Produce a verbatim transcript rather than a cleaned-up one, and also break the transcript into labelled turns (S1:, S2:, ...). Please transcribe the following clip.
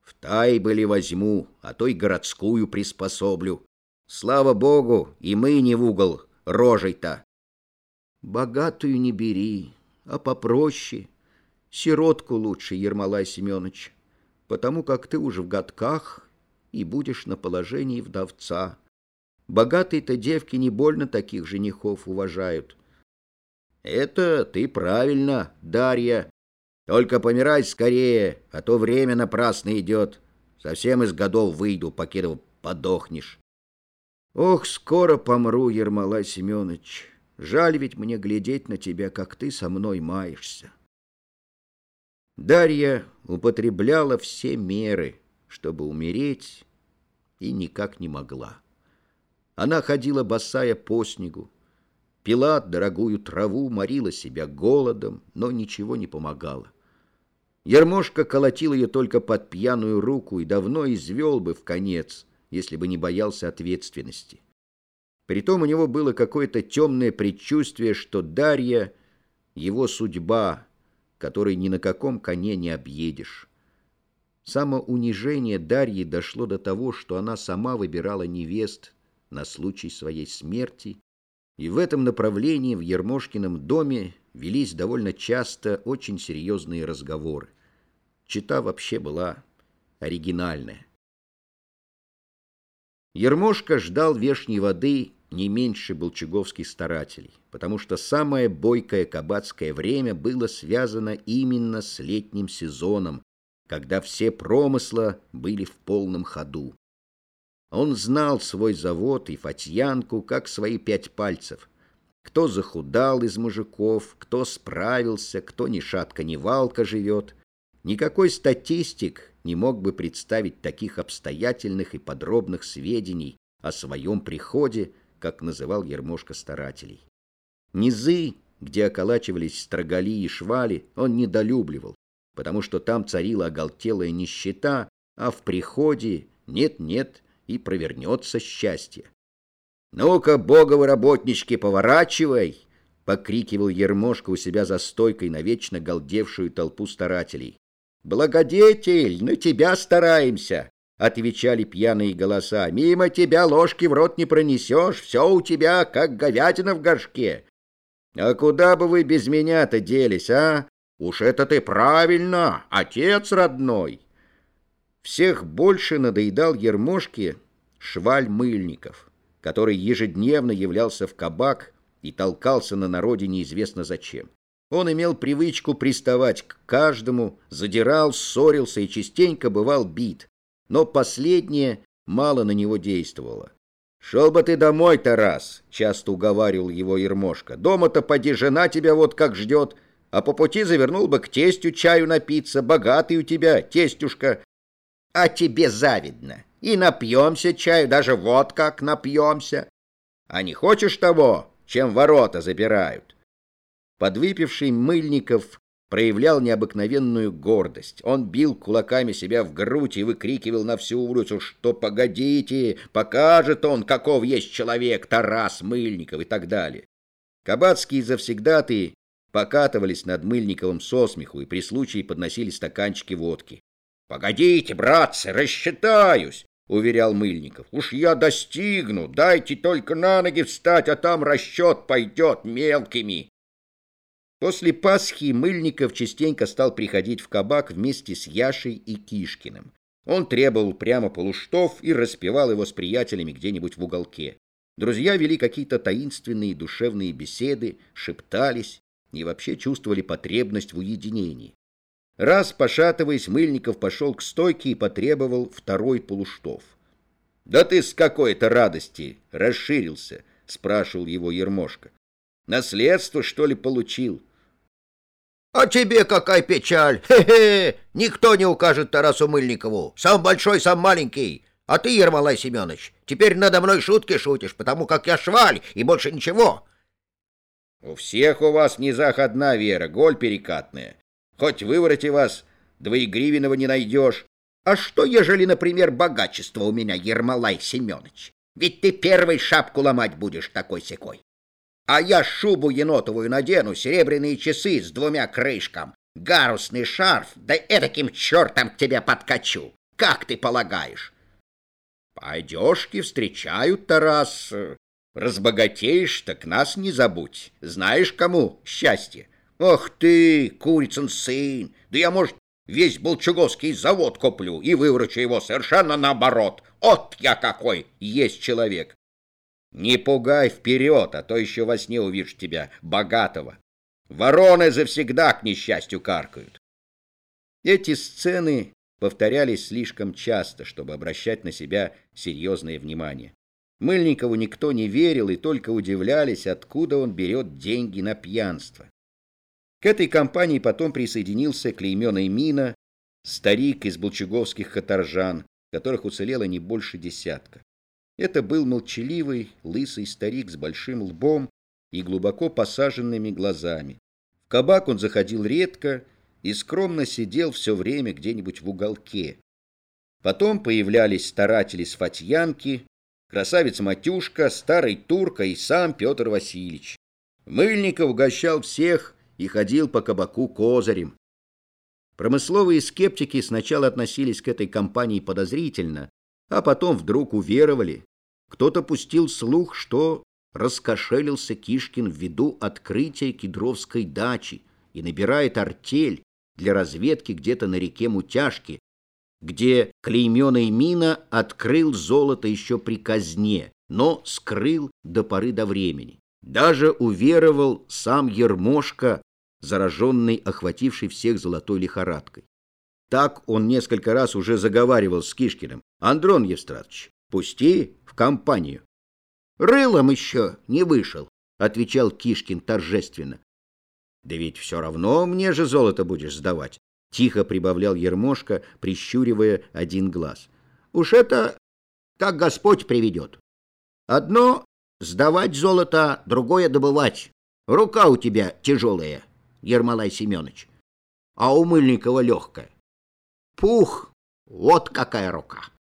S1: В тайболе возьму, а то и городскую приспособлю. Слава богу, и мы не в угол рожей-то. Богатую не бери, а попроще. Сиротку лучше, Ермолай Семенович, потому как ты уже в годках и будешь на положении вдовца. Богатые-то девки не больно таких женихов уважают. Это ты правильно, Дарья. Только помирай скорее, а то время напрасно идет. Совсем из годов выйду, покидав подохнешь. Ох, скоро помру, Ермолай Семенович. Жаль ведь мне глядеть на тебя, как ты со мной маешься. Дарья употребляла все меры, чтобы умереть, и никак не могла. Она ходила босая по снегу, пила дорогую траву, морила себя голодом, но ничего не помогало. Ермошка колотил ее только под пьяную руку и давно извел бы в конец, если бы не боялся ответственности. Притом у него было какое-то темное предчувствие, что Дарья — его судьба, которой ни на каком коне не объедешь. Самоунижение Дарьи дошло до того, что она сама выбирала невест на случай своей смерти, и в этом направлении в Ермошкином доме велись довольно часто очень серьезные разговоры. Чета вообще была оригинальная. Ермошка ждал вешней воды не меньше болчуговских старателей, потому что самое бойкое кабацкое время было связано именно с летним сезоном, когда все промысла были в полном ходу. Он знал свой завод и Фатьянку как свои пять пальцев. Кто захудал из мужиков, кто справился, кто ни шатка, ни валка живет. Никакой статистик не мог бы представить таких обстоятельных и подробных сведений о своем приходе, как называл Ермошка старателей. Низы, где околачивались строгали и швали, он недолюбливал, потому что там царила оголтелая нищета, а в приходе нет-нет и провернется счастье. «Ну-ка, боговы работнички, поворачивай!» — покрикивал Ермошка у себя за стойкой на вечно галдевшую толпу старателей. «Благодетель, на тебя стараемся!» — отвечали пьяные голоса. «Мимо тебя ложки в рот не пронесешь, все у тебя, как говядина в горшке». «А куда бы вы без меня-то делись, а? Уж это ты правильно, отец родной!» Всех больше надоедал Ермошке шваль Мыльников, который ежедневно являлся в кабак и толкался на народе неизвестно зачем. Он имел привычку приставать к каждому, задирал, ссорился и частенько бывал бит, но последнее мало на него действовало. «Шел бы ты домой, Тарас!» — часто уговаривал его Ермошка. «Дома-то поди, жена тебя вот как ждет, а по пути завернул бы к тестю чаю напиться, богатый у тебя, тестюшка». «А тебе завидно, и напьемся чаю, даже вот как напьемся. А не хочешь того, чем ворота запирают?» Подвыпивший Мыльников проявлял необыкновенную гордость. Он бил кулаками себя в грудь и выкрикивал на всю улицу, что «погодите, покажет он, каков есть человек, Тарас Мыльников» и так далее. Кабацкие завсегдатые покатывались над Мыльниковым со смеху и при случае подносили стаканчики водки. «Погодите, братцы, рассчитаюсь», — уверял Мыльников. «Уж я достигну, дайте только на ноги встать, а там расчет пойдет мелкими». После Пасхи Мыльников частенько стал приходить в кабак вместе с Яшей и Кишкиным. Он требовал прямо полуштов и распевал его с приятелями где-нибудь в уголке. Друзья вели какие-то таинственные душевные беседы, шептались и вообще чувствовали потребность в уединении. Раз, пошатываясь, Мыльников пошел к стойке и потребовал второй полуштов. «Да ты с какой-то радости расширился?» — спрашивал его Ермошка. «Наследство, что ли, получил?»
S2: «А тебе какая печаль! Хе-хе! Никто не укажет Тарасу Мыльникову. Сам большой, сам маленький. А ты, Ермолай Семенович, теперь надо мной шутки шутишь, потому как я шваль и больше ничего».
S1: «У всех у вас в низах одна вера, голь перекатная. Хоть вывороте вас, двоегривенного не найдешь».
S2: «А что, ежели, например, богачество у меня, Ермолай Семенович? Ведь ты первый шапку ломать будешь такой-сякой. А я шубу енотовую надену, серебряные часы с двумя крышкам, гарусный шарф, да эдаким чертом к тебе подкачу. Как ты полагаешь?
S1: По одежке встречают, Тарас. Разбогатеешь, так нас не забудь. Знаешь, кому счастье?
S2: Ох ты, курицын сын! Да я, может, весь Болчуговский завод куплю и выворочу его совершенно наоборот. От я какой есть человек!
S1: Не пугай вперед, а то еще во сне увижу тебя, богатого. Вороны завсегда к несчастью каркают. Эти сцены повторялись слишком часто, чтобы обращать на себя серьезное внимание. Мыльникову никто не верил и только удивлялись, откуда он берет деньги на пьянство. К этой компании потом присоединился клейменный Мина, старик из болчуговских каторжан, которых уцелело не больше десятка. Это был молчаливый, лысый старик с большим лбом и глубоко посаженными глазами. В кабак он заходил редко и скромно сидел все время где-нибудь в уголке. Потом появлялись старатели с Фатьянки, красавица Матюшка, старый Турка и сам Петр Васильевич. Мыльников угощал всех и ходил по кабаку козырем. Промысловые скептики сначала относились к этой компании подозрительно, а потом вдруг уверовали. Кто-то пустил слух, что раскошелился Кишкин ввиду открытия кедровской дачи и набирает артель для разведки где-то на реке Мутяжки, где клейменный Мина открыл золото еще при казне, но скрыл до поры до времени. Даже уверовал сам Ермошка, зараженный, охвативший всех золотой лихорадкой. Так он несколько раз уже заговаривал с Кишкиным: «Андрон Евстратович, пусти в компанию».
S2: «Рылом еще не вышел»,
S1: — отвечал Кишкин торжественно. «Да ведь все равно мне же золото будешь сдавать», — тихо прибавлял Ермошка, прищуривая один глаз.
S2: «Уж это как Господь приведет. Одно сдавать золото, другое добывать. Рука у тебя тяжелая, Ермолай Семенович, а у Мыльникова легкая. Пух, вот какая рука!»